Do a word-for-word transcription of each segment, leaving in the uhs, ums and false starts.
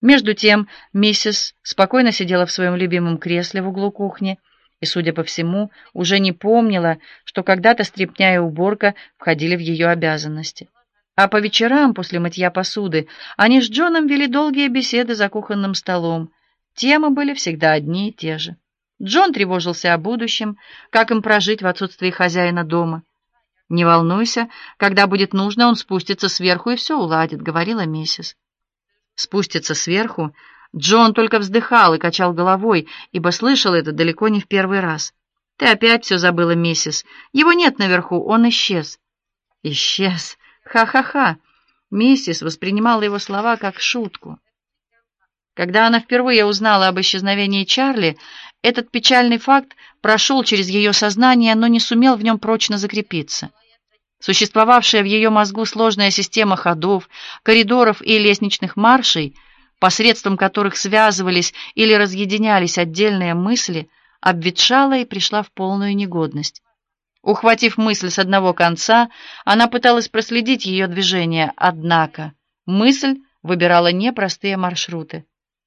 Между тем миссис спокойно сидела в своем любимом кресле в углу кухни и, судя по всему, уже не помнила, что когда-то стряпня и уборка входили в ее обязанности. А по вечерам, после мытья посуды, они с Джоном вели долгие беседы за кухонным столом. Темы были всегда одни и те же. Джон тревожился о будущем, как им прожить в отсутствии хозяина дома. «Не волнуйся, когда будет нужно, он спустится сверху и все уладит», — говорила миссис. Спустится сверху. Джон только вздыхал и качал головой, ибо слышал это далеко не в первый раз. «Ты опять все забыла, миссис. Его нет наверху, он исчез». «Исчез? Ха-ха-ха!» Миссис воспринимала его слова как шутку. Когда она впервые узнала об исчезновении Чарли, этот печальный факт прошел через ее сознание, но не сумел в нем прочно закрепиться. Существовавшая в ее мозгу сложная система ходов, коридоров и лестничных маршей, посредством которых связывались или разъединялись отдельные мысли, обветшала и пришла в полную негодность. Ухватив мысль с одного конца, она пыталась проследить ее движение, однако мысль выбирала непростые маршруты.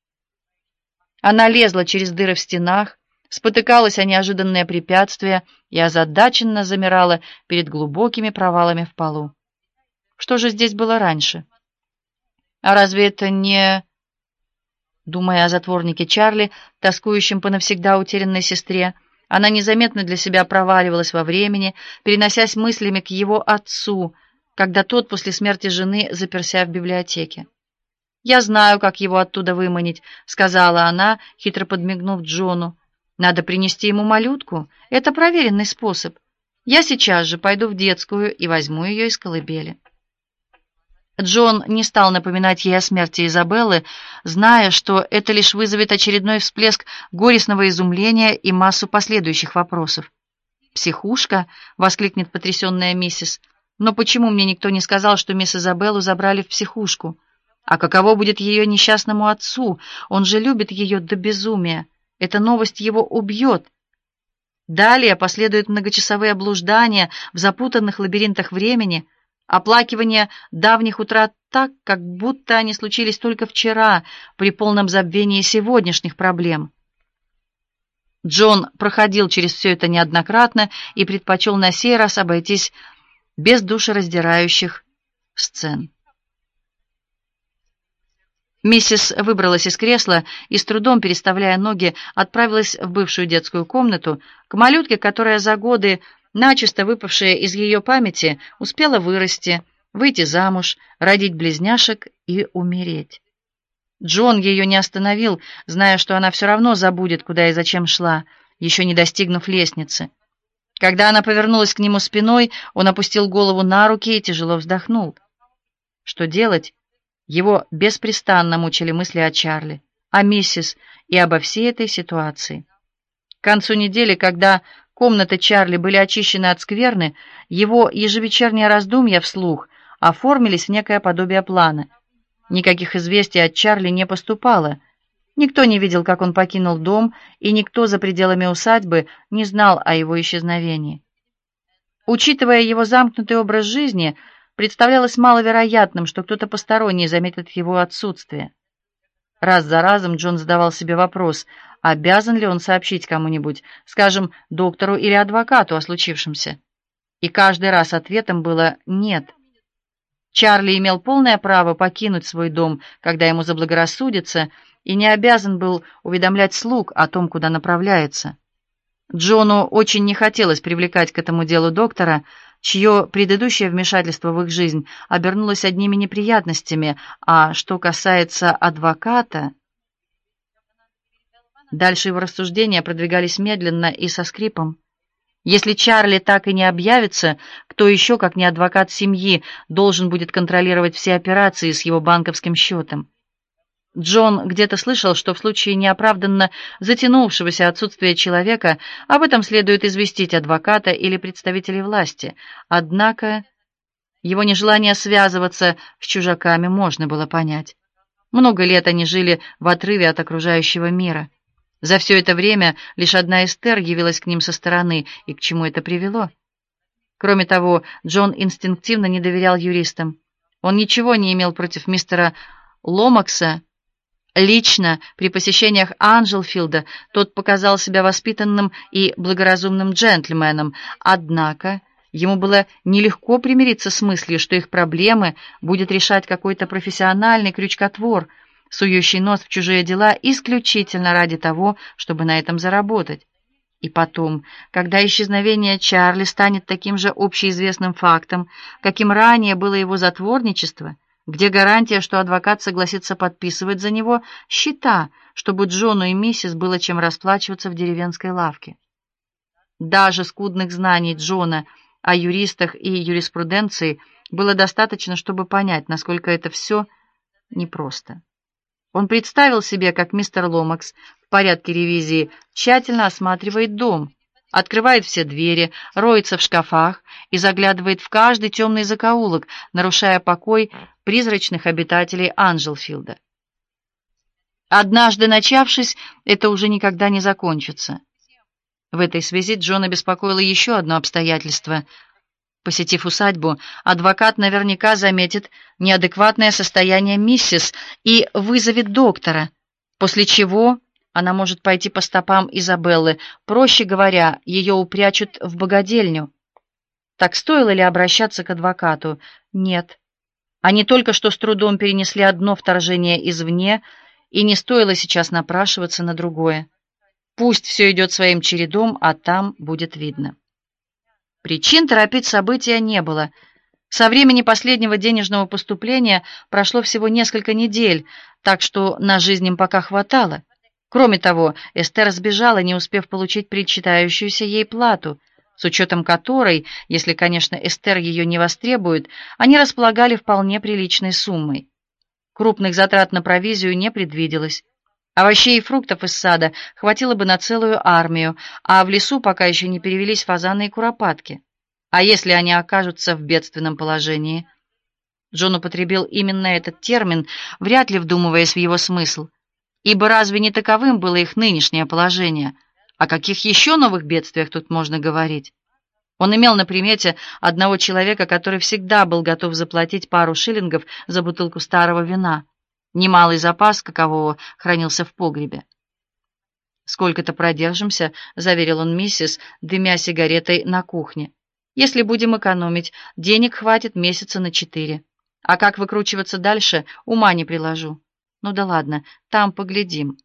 Она лезла через дыры в стенах, спотыкалась о неожиданные препятствия и озадаченно замирала перед глубокими провалами в полу. Что же здесь было раньше? А разве это не... Думая о затворнике Чарли, тоскующем по навсегда утерянной сестре, она незаметно для себя проваливалась во времени, переносясь мыслями к его отцу, когда тот после смерти жены заперся в библиотеке. «Я знаю, как его оттуда выманить», — сказала она, хитро подмигнув Джону. «Надо принести ему малютку. Это проверенный способ. Я сейчас же пойду в детскую и возьму ее из колыбели». Джон не стал напоминать ей о смерти Изабеллы, зная, что это лишь вызовет очередной всплеск горестного изумления и массу последующих вопросов. «Психушка?» — воскликнет потрясенная миссис. «Но почему мне никто не сказал, что мисс Изабеллу забрали в психушку? А каково будет ее несчастному отцу? Он же любит ее до безумия. Эта новость его убьет». Далее последуют многочасовые блуждания в запутанных лабиринтах времени, оплакивание давних утрат так, как будто они случились только вчера, при полном забвении сегодняшних проблем. Джон проходил через все это неоднократно и предпочел на сей раз обойтись без душераздирающих сцен. Миссис выбралась из кресла и, с трудом переставляя ноги, отправилась в бывшую детскую комнату к малютке, которая за годы, начисто выпавшая из ее памяти, успела вырасти, выйти замуж, родить близняшек и умереть. Джон ее не остановил, зная, что она все равно забудет, куда и зачем шла, еще не достигнув лестницы. Когда она повернулась к нему спиной, он опустил голову на руки и тяжело вздохнул. Что делать? Его беспрестанно мучили мысли о Чарли, о миссис и обо всей этой ситуации. К концу недели, когда комнаты Чарли были очищены от скверны, его ежевечерние раздумья вслух оформились в некое подобие плана. Никаких известий от Чарли не поступало. Никто не видел, как он покинул дом, и никто за пределами усадьбы не знал о его исчезновении. Учитывая его замкнутый образ жизни, представлялось маловероятным, что кто-то посторонний заметит его отсутствие. Раз за разом Джон задавал себе вопрос, обязан ли он сообщить кому-нибудь, скажем, доктору или адвокату о случившемся. И каждый раз ответом было «нет». Чарли имел полное право покинуть свой дом, когда ему заблагорассудится, и не обязан был уведомлять слуг о том, куда направляется. Джону очень не хотелось привлекать к этому делу доктора, чье предыдущее вмешательство в их жизнь обернулось одними неприятностями, а что касается адвоката... Дальше его рассуждения продвигались медленно и со скрипом. Если Чарли так и не объявится, кто еще, как не адвокат семьи, должен будет контролировать все операции с его банковским счетом? Джон где-то слышал, что в случае неоправданно затянувшегося отсутствия человека об этом следует известить адвоката или представителей власти. Однако его нежелание связываться с чужаками можно было понять. Много лет они жили в отрыве от окружающего мира. За все это время лишь одна Эстер явилась к ним со стороны, и к чему это привело? Кроме того, Джон инстинктивно не доверял юристам. Он ничего не имел против мистера Ломакса, Лично при посещениях Анжелфилда тот показал себя воспитанным и благоразумным джентльменом, однако ему было нелегко примириться с мыслью, что их проблемы будет решать какой-то профессиональный крючкотвор, сующий нос в чужие дела исключительно ради того, чтобы на этом заработать. И потом, когда исчезновение Чарли станет таким же общеизвестным фактом, каким ранее было его затворничество, где гарантия, что адвокат согласится подписывать за него счета, чтобы Джону и миссис было чем расплачиваться в деревенской лавке? Даже скудных знаний Джона о юристах и юриспруденции было достаточно, чтобы понять, насколько это все непросто. Он представил себе, как мистер Ломакс в порядке ревизии тщательно осматривает дом, открывает все двери, роется в шкафах и заглядывает в каждый темный закоулок, нарушая покой призрачных обитателей Анжелфилда. Однажды начавшись, это уже никогда не закончится. В этой связи Джона беспокоило еще одно обстоятельство. Посетив усадьбу, адвокат наверняка заметит неадекватное состояние миссис и вызовет доктора, после чего она может пойти по стопам Изабеллы, проще говоря, ее упрячут в богадельню. Так стоило ли обращаться к адвокату? Нет. Они только что с трудом перенесли одно вторжение извне, и не стоило сейчас напрашиваться на другое. Пусть все идет своим чередом, а там будет видно. Причин торопить события не было. Со времени последнего денежного поступления прошло всего несколько недель, так что на жизнь им пока хватало. Кроме того, Эстер сбежала, не успев получить причитающуюся ей плату, с учетом которой, если, конечно, Эстер ее не востребует, они располагали вполне приличной суммой. Крупных затрат на провизию не предвиделось. Овощей и фруктов из сада хватило бы на целую армию, а в лесу пока еще не перевелись фазаны и куропатки. А если они окажутся в бедственном положении? Джон употребил именно этот термин, вряд ли вдумываясь в его смысл. Ибо разве не таковым было их нынешнее положение? О каких еще новых бедствиях тут можно говорить? Он имел на примете одного человека, который всегда был готов заплатить пару шиллингов за бутылку старого вина. Немалый запас какового хранился в погребе. «Сколько-то продержимся», — заверил он миссис, дымя сигаретой на кухне. «Если будем экономить, денег хватит месяца на четыре. А как выкручиваться дальше, ума не приложу. Ну да ладно, там поглядим».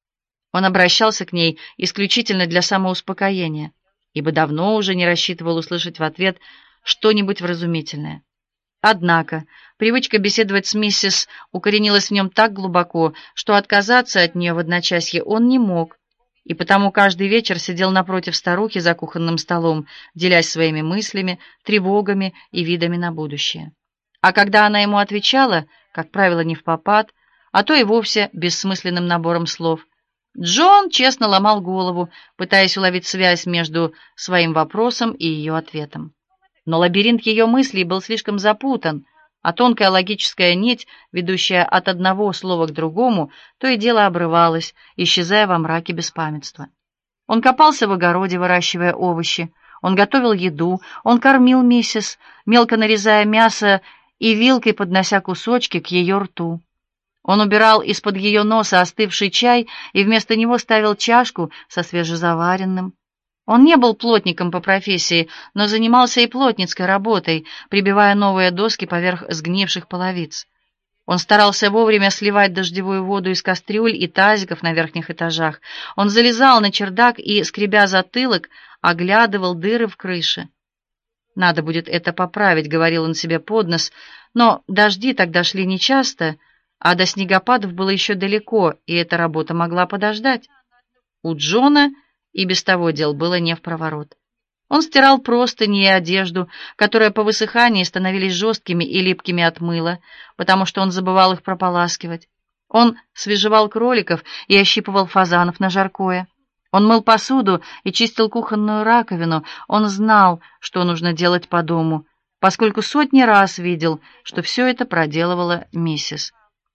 Он обращался к ней исключительно для самоуспокоения, ибо давно уже не рассчитывал услышать в ответ что-нибудь вразумительное. Однако привычка беседовать с миссис укоренилась в нем так глубоко, что отказаться от нее в одночасье он не мог, и потому каждый вечер сидел напротив старухи за кухонным столом, делясь своими мыслями, тревогами и видами на будущее. А когда она ему отвечала, как правило, не впопад, а то и вовсе бессмысленным набором слов, Джон честно ломал голову, пытаясь уловить связь между своим вопросом и ее ответом. Но лабиринт ее мыслей был слишком запутан, а тонкая логическая нить, ведущая от одного слова к другому, то и дело обрывалась, исчезая во мраке беспамятства. Он копался в огороде, выращивая овощи, он готовил еду, он кормил миссис, мелко нарезая мясо и вилкой поднося кусочки к ее рту. Он убирал из-под ее носа остывший чай и вместо него ставил чашку со свежезаваренным. Он не был плотником по профессии, но занимался и плотницкой работой, прибивая новые доски поверх сгнивших половиц. Он старался вовремя сливать дождевую воду из кастрюль и тазиков на верхних этажах. Он залезал на чердак и, скребя затылок, оглядывал дыры в крыше. «Надо будет это поправить», — говорил он себе под нос, но дожди тогда шли нечасто, а до снегопадов было еще далеко, и эта работа могла подождать. У Джона и без того дел было не впроворот. Он стирал простыни и одежду, которые по высыхании становились жесткими и липкими от мыла, потому что он забывал их прополаскивать. Он свежевал кроликов и ощипывал фазанов на жаркое. Он мыл посуду и чистил кухонную раковину. Он знал, что нужно делать по дому, поскольку сотни раз видел, что все это проделывала миссис.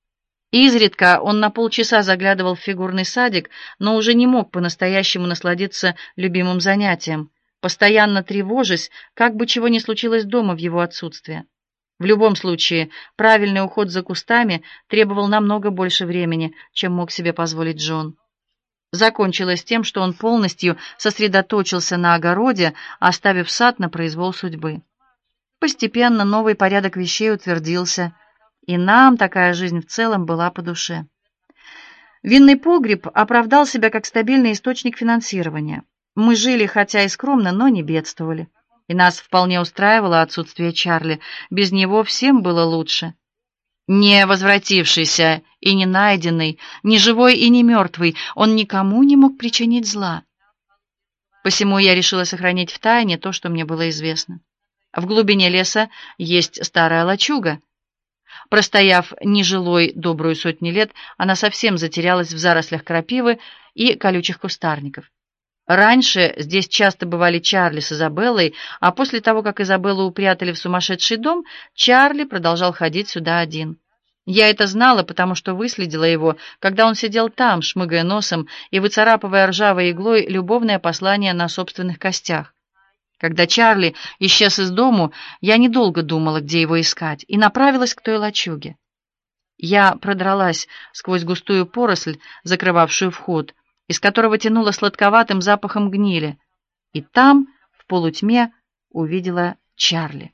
Изредка он на полчаса заглядывал в фигурный садик, но уже не мог по-настоящему насладиться любимым занятием, постоянно тревожась, как бы чего ни случилось дома в его отсутствие. В любом случае, правильный уход за кустами требовал намного больше времени, чем мог себе позволить Джон. Закончилось тем, что он полностью сосредоточился на огороде, оставив сад на произвол судьбы. Постепенно новый порядок вещей утвердился, и нам такая жизнь в целом была по душе. Винный погреб оправдал себя как стабильный источник финансирования. Мы жили, хотя и скромно, но не бедствовали. И нас вполне устраивало отсутствие Чарли. Без него всем было лучше. Не возвратившийся и не найденный, не живой и не мертвый, он никому не мог причинить зла. Посему я решила сохранить в тайне то, что мне было известно. В глубине леса есть старая лачуга. Простояв нежилой добрую сотню лет, она совсем затерялась в зарослях крапивы и колючих кустарников. Раньше здесь часто бывали Чарли с Изабеллой, а после того, как Изабеллу упрятали в сумасшедший дом, Чарли продолжал ходить сюда один. Я это знала, потому что выследила его, когда он сидел там, шмыгая носом и выцарапывая ржавой иглой любовное послание на собственных костях. Когда Чарли исчез из дому, я недолго думала, где его искать, и направилась к той лачуге. Я продралась сквозь густую поросль, закрывавшую вход, из которого тянуло сладковатым запахом гнили, и там, в полутьме, увидела Чарли.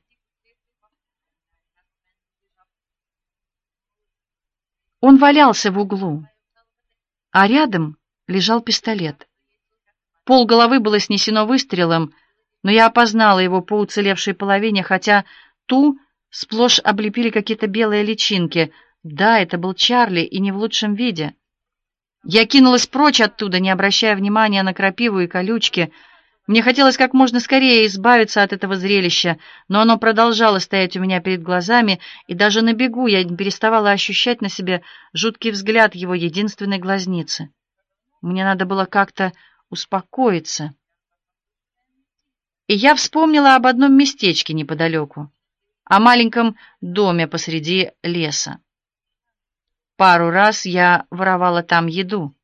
Он валялся в углу, а рядом лежал пистолет. Пол головы было снесено выстрелом, но я опознала его по уцелевшей половине, хотя ту сплошь облепили какие-то белые личинки. Да, это был Чарли, и не в лучшем виде. Я кинулась прочь оттуда, не обращая внимания на крапиву и колючки. Мне хотелось как можно скорее избавиться от этого зрелища, но оно продолжало стоять у меня перед глазами, и даже на бегу я не переставала ощущать на себе жуткий взгляд его единственной глазницы. Мне надо было как-то успокоиться. И я вспомнила об одном местечке неподалеку, о маленьком доме посреди леса. Пару раз я воровала там еду.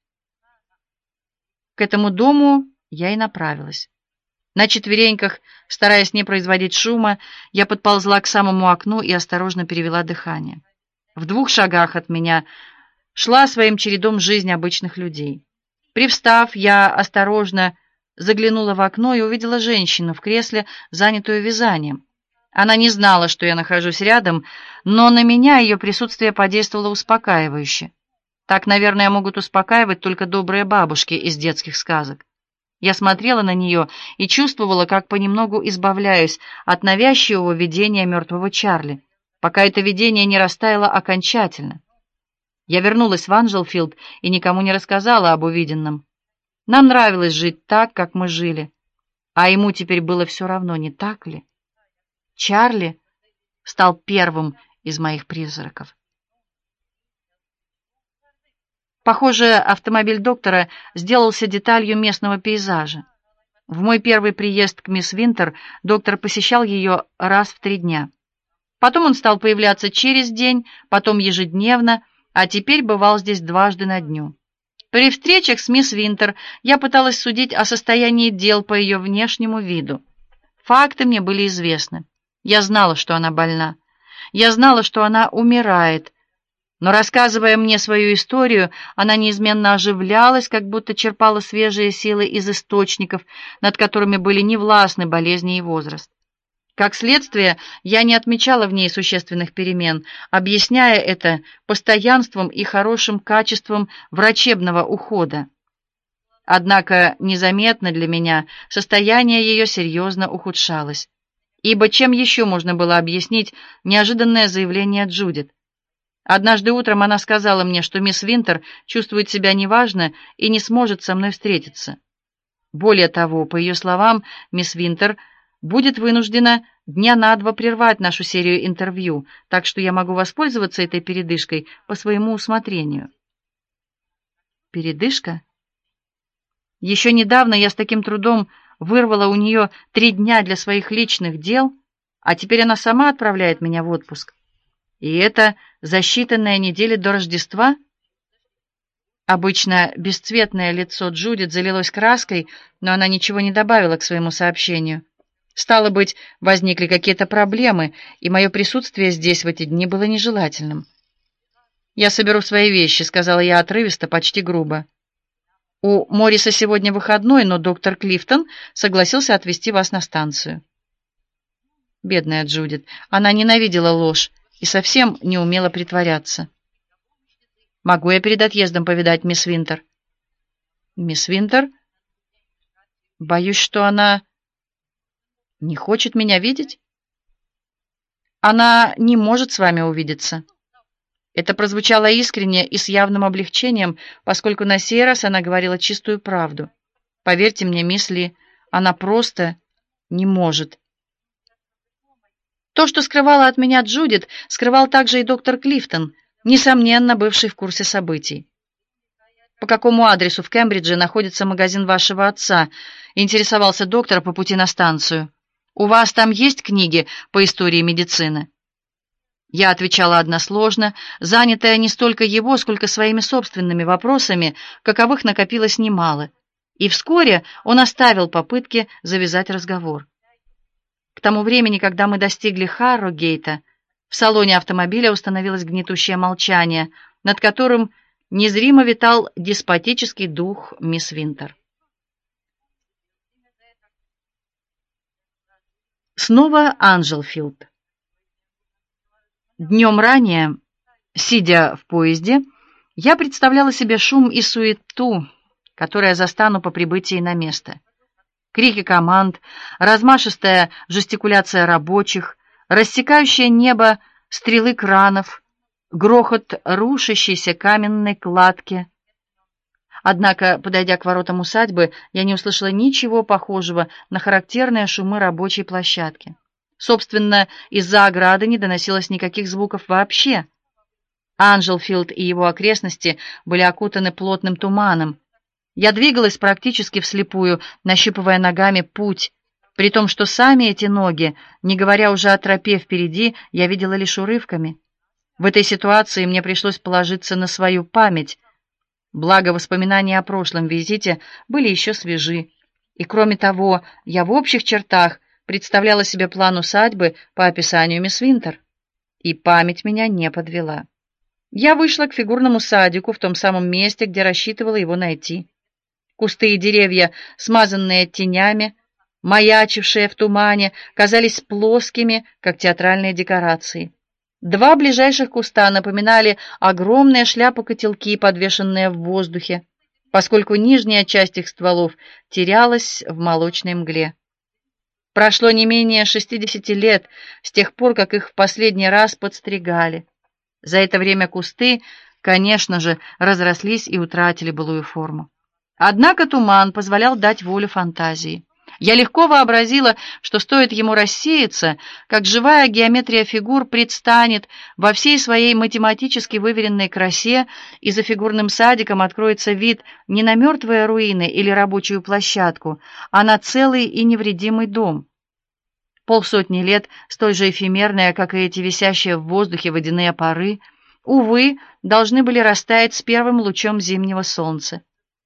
К этому дому я и направилась. На четвереньках, стараясь не производить шума, я подползла к самому окну и осторожно перевела дыхание. В двух шагах от меня шла своим чередом жизнь обычных людей. Привстав, я осторожно заглянула в окно и увидела женщину в кресле, занятую вязанием. Она не знала, что я нахожусь рядом, но на меня ее присутствие подействовало успокаивающе. Так, наверное, могут успокаивать только добрые бабушки из детских сказок. Я смотрела на нее и чувствовала, как понемногу избавляюсь от навязчивого видения мертвого Чарли, пока это видение не растаяло окончательно. Я вернулась в Анджелфилд и никому не рассказала об увиденном. Нам нравилось жить так, как мы жили, а ему теперь было все равно, не так ли? Чарли стал первым из моих призраков. Похоже, автомобиль доктора сделался деталью местного пейзажа. В мой первый приезд к мисс Винтер доктор посещал ее раз в три дня. Потом он стал появляться через день, потом ежедневно, а теперь бывал здесь дважды на дню. При встречах с мисс Винтер я пыталась судить о состоянии дел по ее внешнему виду. Факты мне были известны. Я знала, что она больна. Я знала, что она умирает. Но, рассказывая мне свою историю, она неизменно оживлялась, как будто черпала свежие силы из источников, над которыми были невластны болезни и возраст. Как следствие, я не отмечала в ней существенных перемен, объясняя это постоянством и хорошим качеством врачебного ухода. Однако незаметно для меня состояние ее серьезно ухудшалось. Ибо чем еще можно было объяснить неожиданное заявление Джудит? Однажды утром она сказала мне, что мисс Винтер чувствует себя неважно и не сможет со мной встретиться. Более того, по ее словам, мисс Винтер будет вынуждена дня на два прервать нашу серию интервью, так что я могу воспользоваться этой передышкой по своему усмотрению. Передышка? Еще недавно я с таким трудом вырвала у нее три дня для своих личных дел, а теперь она сама отправляет меня в отпуск. И это за считанные недели до Рождества? Обычно бесцветное лицо Джудит залилось краской, но она ничего не добавила к своему сообщению. Стало быть, возникли какие-то проблемы, и мое присутствие здесь в эти дни было нежелательным. «Я соберу свои вещи», — сказала я отрывисто, почти грубо. «У Морриса сегодня выходной, но доктор Клифтон согласился отвезти вас на станцию». Бедная Джудит. Она ненавидела ложь и совсем не умела притворяться. «Могу я перед отъездом повидать мисс Винтер?» «Мисс Винтер?» «Боюсь, что она не хочет меня видеть?» «Она не может с вами увидеться». Это прозвучало искренне и с явным облегчением, поскольку на сей раз она говорила чистую правду. Поверьте мне, мисс Ли, она просто не может. То, что скрывала от меня Джудит, скрывал также и доктор Клифтон, несомненно, бывший в курсе событий. «По какому адресу в Кембридже находится магазин вашего отца?» — интересовался доктор по пути на станцию. «У вас там есть книги по истории медицины?» Я отвечала односложно, занятая не столько его, сколько своими собственными вопросами, каковых накопилось немало, и вскоре он оставил попытки завязать разговор. К тому времени, когда мы достигли Харрогейта, в салоне автомобиля установилось гнетущее молчание, над которым незримо витал деспотический дух мисс Винтер. Снова Анжелфилд. Днем ранее, сидя в поезде, я представляла себе шум и суету, которые застану по прибытии на место. Крики команд, размашистая жестикуляция рабочих, рассекающее небо стрелы кранов, грохот рушащейся каменной кладки. Однако, подойдя к воротам усадьбы, я не услышала ничего похожего на характерные шумы рабочей площадки. Собственно, из-за ограды не доносилось никаких звуков вообще. Анжелфилд и его окрестности были окутаны плотным туманом. Я двигалась практически вслепую, нащупывая ногами путь, при том, что сами эти ноги, не говоря уже о тропе впереди, я видела лишь урывками. В этой ситуации мне пришлось положиться на свою память. Благо, воспоминания о прошлом визите были еще свежи. И кроме того, я в общих чертах представляла себе план усадьбы по описанию мисс Винтер. И память меня не подвела. Я вышла к фигурному садику в том самом месте, где рассчитывала его найти. Кусты и деревья, смазанные тенями, маячившие в тумане, казались плоскими, как театральные декорации. Два ближайших куста напоминали огромные шляпы-котелки, подвешенные в воздухе, поскольку нижняя часть их стволов терялась в молочной мгле. Прошло не менее шестидесяти лет с тех пор, как их в последний раз подстригали. За это время кусты, конечно же, разрослись и утратили былую форму. Однако туман позволял дать волю фантазии. Я легко вообразила, что стоит ему рассеяться, как живая геометрия фигур предстанет во всей своей математически выверенной красе, и за фигурным садиком откроется вид не на мертвые руины или рабочую площадку, а на целый и невредимый дом. Полсотни лет, столь же эфемерные, как и эти висящие в воздухе водяные пары, увы, должны были растаять с первым лучом зимнего солнца.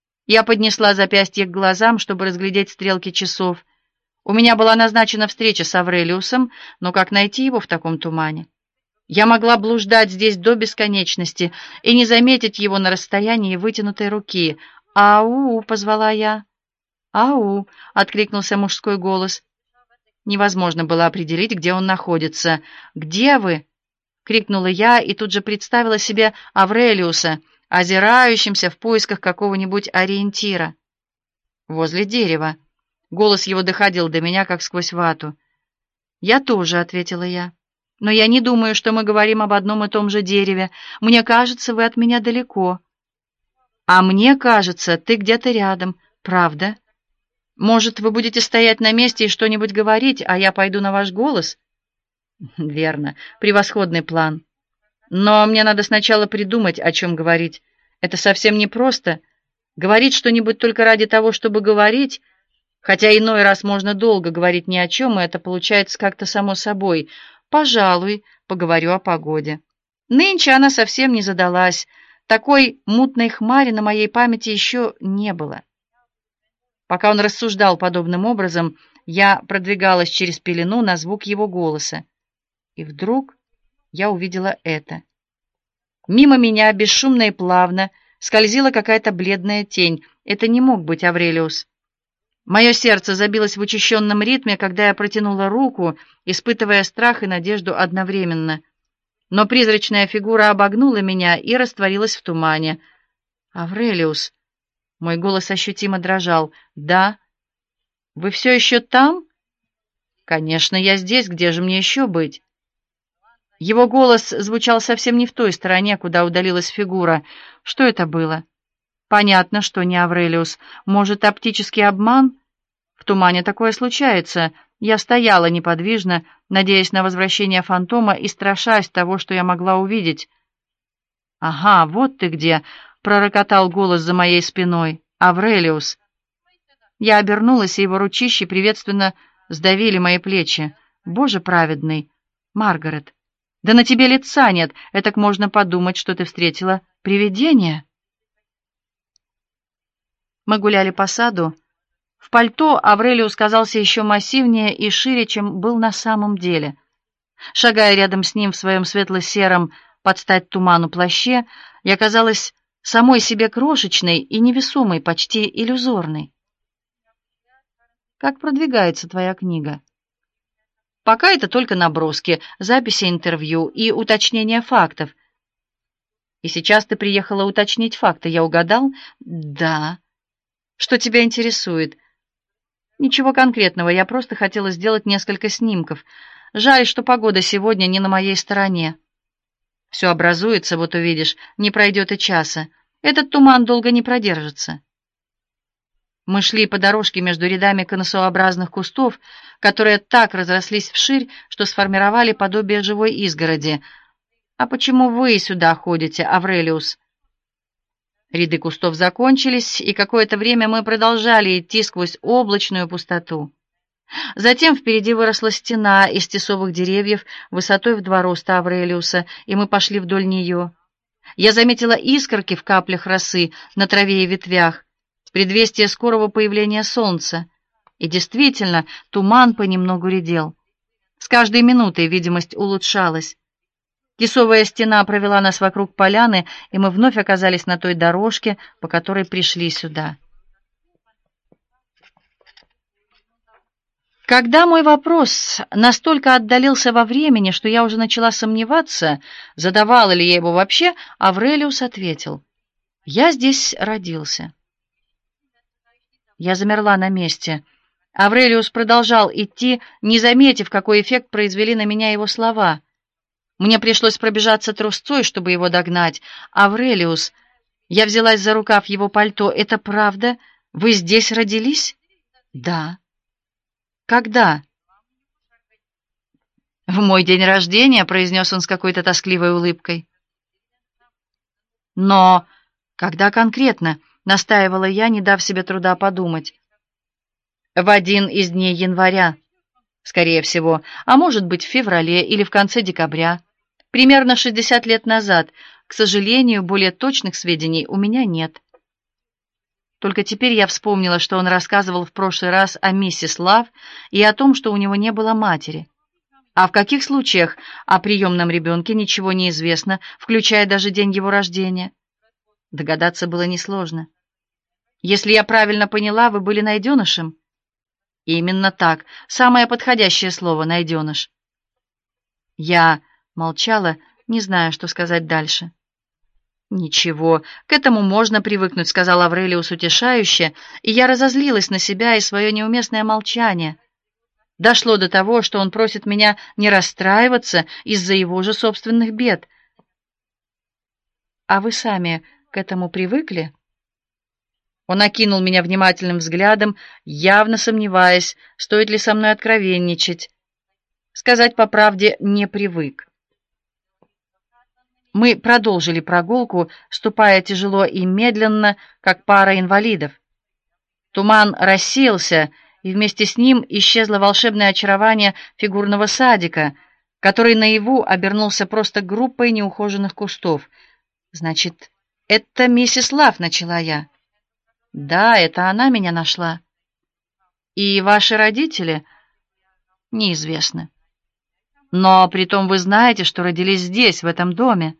Я поднесла запястье к глазам, чтобы разглядеть стрелки часов. У меня была назначена встреча с Аврелиусом, но как найти его в таком тумане? Я могла блуждать здесь до бесконечности и не заметить его на расстоянии вытянутой руки. «Ау!» — позвала я. «Ау!» — откликнулся мужской голос. Невозможно было определить, где он находится. «Где вы?» — крикнула я и тут же представила себе Аврелиуса, озирающимся в поисках какого-нибудь ориентира. «Возле дерева». Голос его доходил до меня, как сквозь вату. «Я тоже», — ответила я. «Но я не думаю, что мы говорим об одном и том же дереве. Мне кажется, вы от меня далеко». «А мне кажется, ты где-то рядом. Правда? Может, вы будете стоять на месте и что-нибудь говорить, а я пойду на ваш голос?» «Верно. Превосходный план. Но мне надо сначала придумать, о чем говорить. Это совсем непросто. Говорить что-нибудь только ради того, чтобы говорить, хотя иной раз можно долго говорить ни о чем, и это получается как-то само собой. Пожалуй, поговорю о погоде. Нынче она совсем не задалась. Такой мутной хмари на моей памяти еще не было». Пока он рассуждал подобным образом, я продвигалась через пелену на звук его голоса. И вдруг я увидела это. Мимо меня бесшумно и плавно скользила какая-то бледная тень. Это не мог быть Аврелиус. Мое сердце забилось в учащенном ритме, когда я протянула руку, испытывая страх и надежду одновременно. Но призрачная фигура обогнула меня и растворилась в тумане. «Аврелиус!» Мой голос ощутимо дрожал. «Да? Вы все еще там?» «Конечно, я здесь. Где же мне еще быть?» Его голос звучал совсем не в той стороне, куда удалилась фигура. Что это было? Понятно, что не Аврелиус. Может, оптический обман? В тумане такое случается. Я стояла неподвижно, надеясь на возвращение фантома и страшась того, что я могла увидеть. «Ага, вот ты где!» — пророкотал голос за моей спиной. «Аврелиус!» Я обернулась, и его ручищи приветственно сдавили мои плечи. «Боже праведный! Маргарет! Да на тебе лица нет! Этак можно подумать, что ты встретила привидение!» Мы гуляли по саду. В пальто Аврелиус казался еще массивнее и шире, чем был на самом деле. Шагая рядом с ним в своем светло-сером, под стать туману плаще, я казалась самой себе крошечной и невесомой, почти иллюзорной. «Как продвигается твоя книга?» «Пока это только наброски, записи интервью и уточнение фактов». «И сейчас ты приехала уточнить факты, я угадал?» «Да». «Что тебя интересует?» «Ничего конкретного, я просто хотела сделать несколько снимков. Жаль, что погода сегодня не на моей стороне». «Все образуется, вот увидишь, не пройдет и часа. Этот туман долго не продержится». Мы шли по дорожке между рядами конусообразных кустов, которые так разрослись вширь, что сформировали подобие живой изгороди. «А почему вы сюда ходите, Аврелиус?» Ряды кустов закончились, и какое-то время мы продолжали идти сквозь облачную пустоту. Затем впереди выросла стена из тисовых деревьев высотой в два роста Аврелиуса, и мы пошли вдоль нее. Я заметила искорки в каплях росы на траве и ветвях, предвестие скорого появления солнца. И действительно, туман понемногу редел. С каждой минутой видимость улучшалась. Тисовая стена провела нас вокруг поляны, и мы вновь оказались на той дорожке, по которой пришли сюда. Когда мой вопрос настолько отдалился во времени, что я уже начала сомневаться, задавала ли я его вообще, Аврелиус ответил: «Я здесь родился». Я замерла на месте. Аврелиус продолжал идти, не заметив, какой эффект произвели на меня его слова. Мне пришлось пробежаться трусцой, чтобы его догнать. «Аврелиус!» Я взялась за рукав его пальто. «Это правда? Вы здесь родились?» «Да». «Когда?» «В мой день рождения», — произнес он с какой-то тоскливой улыбкой. «Но когда конкретно?» — настаивала я, не дав себе труда подумать. «В один из дней января, скорее всего, а может быть в феврале или в конце декабря. Примерно шестьдесят лет назад. К сожалению, более точных сведений у меня нет». Только теперь я вспомнила, что он рассказывал в прошлый раз о миссис Лав и о том, что у него не было матери. А в каких случаях о приемном ребенке ничего не известно, включая даже день его рождения? Догадаться было несложно. «Если я правильно поняла, вы были найденышем?» «Именно так. Самое подходящее слово — найденыш». Я молчала, не зная, что сказать дальше. «Ничего, к этому можно привыкнуть», — сказал Аврелиус утешающе, и я разозлилась на себя и свое неуместное молчание. Дошло до того, что он просит меня не расстраиваться из-за его же собственных бед. «А вы сами к этому привыкли?» Он окинул меня внимательным взглядом, явно сомневаясь, стоит ли со мной откровенничать. Сказать по правде, не привык. Мы продолжили прогулку, ступая тяжело и медленно, как пара инвалидов. Туман рассеялся, и вместе с ним исчезло волшебное очарование фигурного садика, который наяву обернулся просто группой неухоженных кустов. «Значит, это миссис Лав», — начала я. «Да, это она меня нашла». И ваши родители неизвестны. Но притом вы знаете, что родились здесь, в этом доме.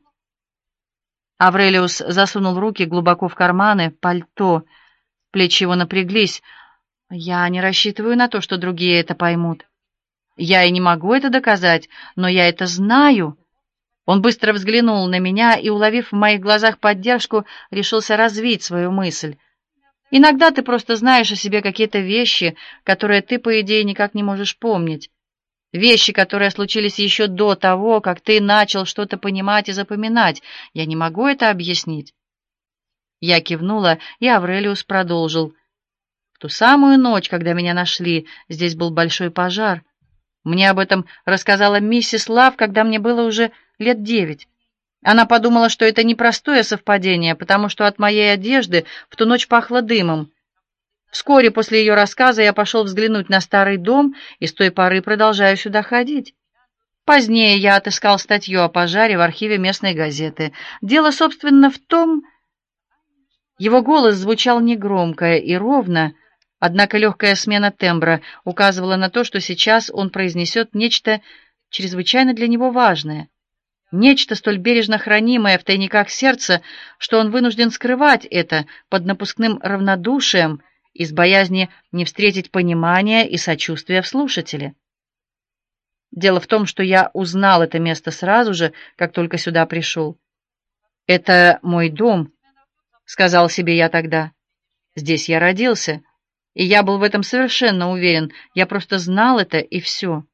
Аврелиус засунул руки глубоко в карманы пальто. Плечи его напряглись. Я не рассчитываю на то, что другие это поймут. Я и не могу это доказать, но я это знаю. Он быстро взглянул на меня и, уловив в моих глазах поддержку, решился развить свою мысль. Иногда ты просто знаешь о себе какие-то вещи, которые ты, по идее, никак не можешь помнить. Вещи, которые случились еще до того, как ты начал что-то понимать и запоминать. Я не могу это объяснить. Я кивнула, и Аврелиус продолжил. В ту самую ночь, когда меня нашли, здесь был большой пожар. Мне об этом рассказала миссис Лав, когда мне было уже лет девять. Она подумала, что это непростое совпадение, потому что от моей одежды в ту ночь пахло дымом. Вскоре после ее рассказа я пошел взглянуть на старый дом, и с той поры продолжаю сюда ходить. Позднее я отыскал статью о пожаре в архиве местной газеты. Дело, собственно, в том... Его голос звучал негромко и ровно, однако легкая смена тембра указывала на то, что сейчас он произнесет нечто чрезвычайно для него важное, нечто столь бережно хранимое в тайниках сердца, что он вынужден скрывать это под напускным равнодушием из боязни не встретить понимания и сочувствия в слушателе. Дело в том, что я узнал это место сразу же, как только сюда пришел. «Это мой дом», — сказал себе я тогда. «Здесь я родился». И я был в этом совершенно уверен. Я просто знал это, и все.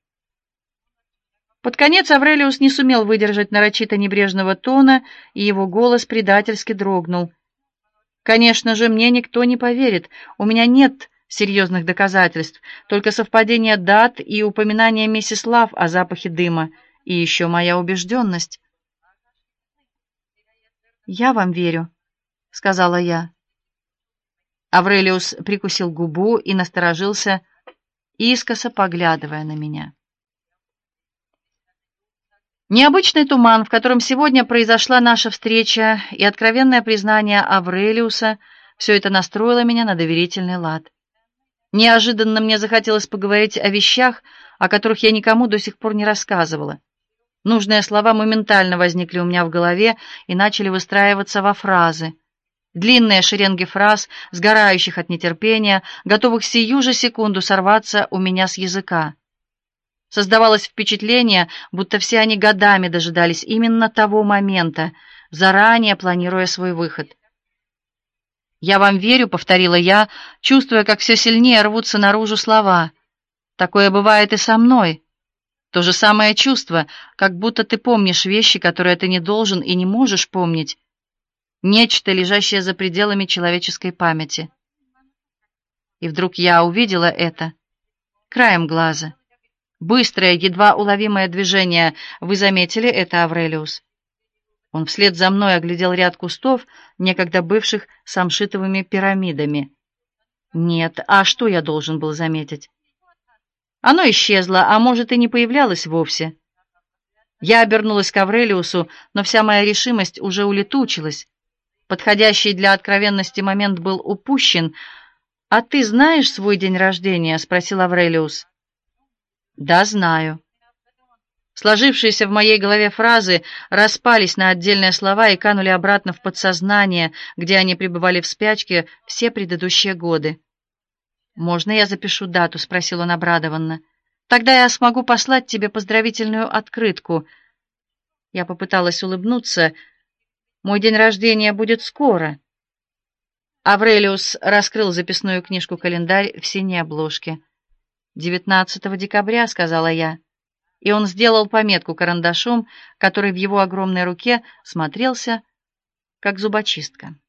Под конец Аврелиус не сумел выдержать нарочито небрежного тона, и его голос предательски дрогнул. «Конечно же, мне никто не поверит. У меня нет серьезных доказательств, только совпадение дат и упоминание миссис Лав о запахе дыма, и еще моя убежденность». «Я вам верю», — сказала я. Аврелиус прикусил губу и насторожился, искоса поглядывая на меня. Необычный туман, в котором сегодня произошла наша встреча, и откровенное признание Аврелиуса — все это настроило меня на доверительный лад. Неожиданно мне захотелось поговорить о вещах, о которых я никому до сих пор не рассказывала. Нужные слова моментально возникли у меня в голове и начали выстраиваться во фразы. Длинные шеренги фраз, сгорающих от нетерпения, готовых сию же секунду сорваться у меня с языка. Создавалось впечатление, будто все они годами дожидались именно того момента, заранее планируя свой выход. «Я вам верю», — повторила я, чувствуя, как все сильнее рвутся наружу слова. «Такое бывает и со мной. То же самое чувство, как будто ты помнишь вещи, которые ты не должен и не можешь помнить. Нечто, лежащее за пределами человеческой памяти». И вдруг я увидела это краем глаза. Быстрое, едва уловимое движение. Вы заметили это, Аврелиус? Он вслед за мной оглядел ряд кустов, некогда бывших самшитовыми пирамидами. Нет, а что я должен был заметить? Оно исчезло, а может и не появлялось вовсе. Я обернулась к Аврелиусу, но вся моя решимость уже улетучилась. Подходящий для откровенности момент был упущен. «А ты знаешь свой день рождения?» — спросил Аврелиус. «Да, знаю». Сложившиеся в моей голове фразы распались на отдельные слова и канули обратно в подсознание, где они пребывали в спячке все предыдущие годы. «Можно я запишу дату?» — спросил он обрадованно. «Тогда я смогу послать тебе поздравительную открытку». Я попыталась улыбнуться. «Мой день рождения будет скоро». Аврелиус раскрыл записную книжку-календарь в синей обложке. «девятнадцатого декабря», — сказала я. И он сделал пометку карандашом, который в его огромной руке смотрелся, как зубочистка.